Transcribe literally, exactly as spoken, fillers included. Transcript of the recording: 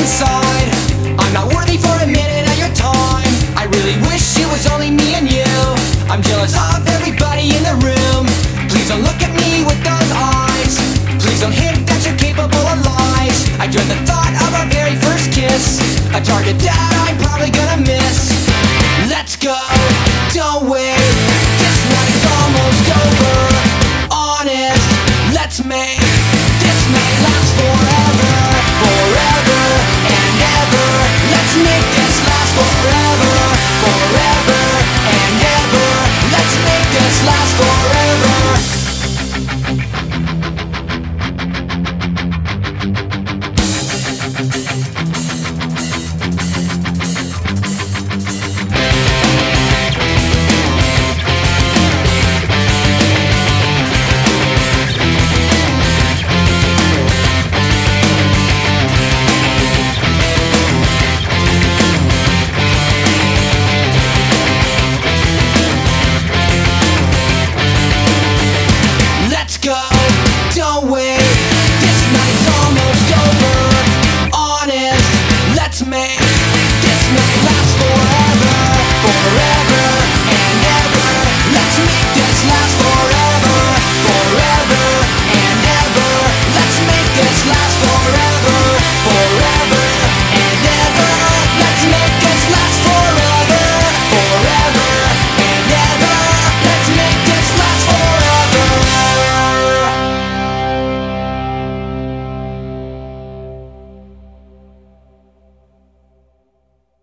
inside. I'm not worthy for a minute of your time. I really wish it was only me and you. I'm jealous of everybody in the room. Please don't look at me with those eyes. Please don't hint that you're capable of lies. I dread the thought of our very first kiss, a target that I'm probably gonna miss. Let's go, don't wait. This night's almost over. Honest, let's make